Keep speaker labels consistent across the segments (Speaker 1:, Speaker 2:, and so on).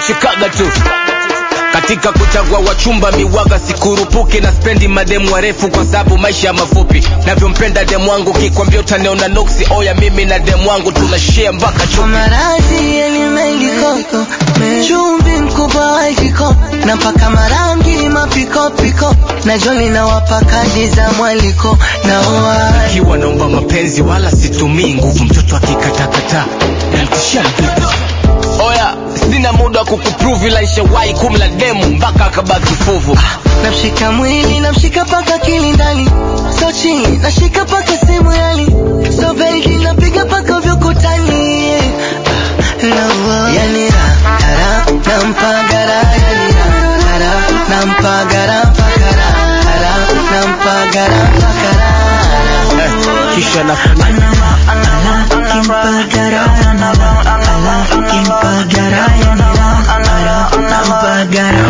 Speaker 1: nachekaga tu katika kuchagua wachumba miwaga sikurupuki na spendi mademu warefu kwa sababu maisha mafupi. Navyompenda demu wangu kikwambia utaniona noksi. Oya mimi na demu wangu tunashare mpaka chupi.
Speaker 2: Maradhi yalimeliko chumvi mkubwa wa jiko na paka marangi mapiko piko na joli na wapakaji za mwaliko na oa
Speaker 1: kiwa naomba mapenzi wala situmii nguvu. Mtoto akikatakata namtishia mpigo. Oya sina muda kukuprove ila ishawahi kumla demu mpaka akabaki fuvu.
Speaker 2: Namshika mwili namshika paka kilindani so chini nashika paka simu yali so baby napiga paka vyukutani yani ra nampagara yani ra nampagara pakara nampagara pakara
Speaker 1: kisha nafanya
Speaker 2: kimpagara kimpagara yani nampagara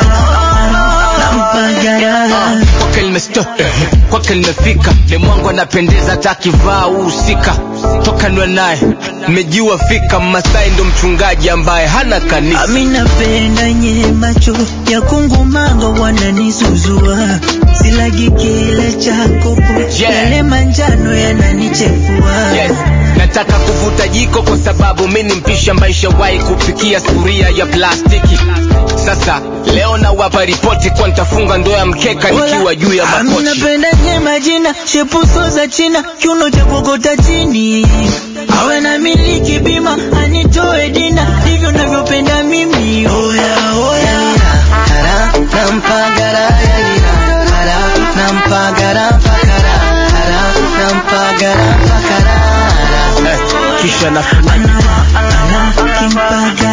Speaker 1: kwake limesto kwake limefika. Demu wangu anapendeza takivaa uhusika. Toka nwe naye mmejiwa fika. Masai ndo mchungaji ambaye hana kanisa.
Speaker 2: Amina penda nye macho ya kungumango wananisuzua. Silagi kile chako yale manjano yananichefua.
Speaker 1: Yes, nataka kuvuta jiko kwa sababu mimi mpisha maisha wahi kupikia sufuria ya plastiki. Sasa leo na wapa ripoti kwa nitafunga ndoa ya mkeka nikiwa juu ya makochi.
Speaker 2: Amina penda nye majina shepuso za China kiuno cha kokota chini. Awe na miliki bima anitoe dina hivyo navyopenda mimi. Oya oya nampagara yani nampagara pakara nampagara pakara
Speaker 1: kisha nafanya
Speaker 2: kimpagara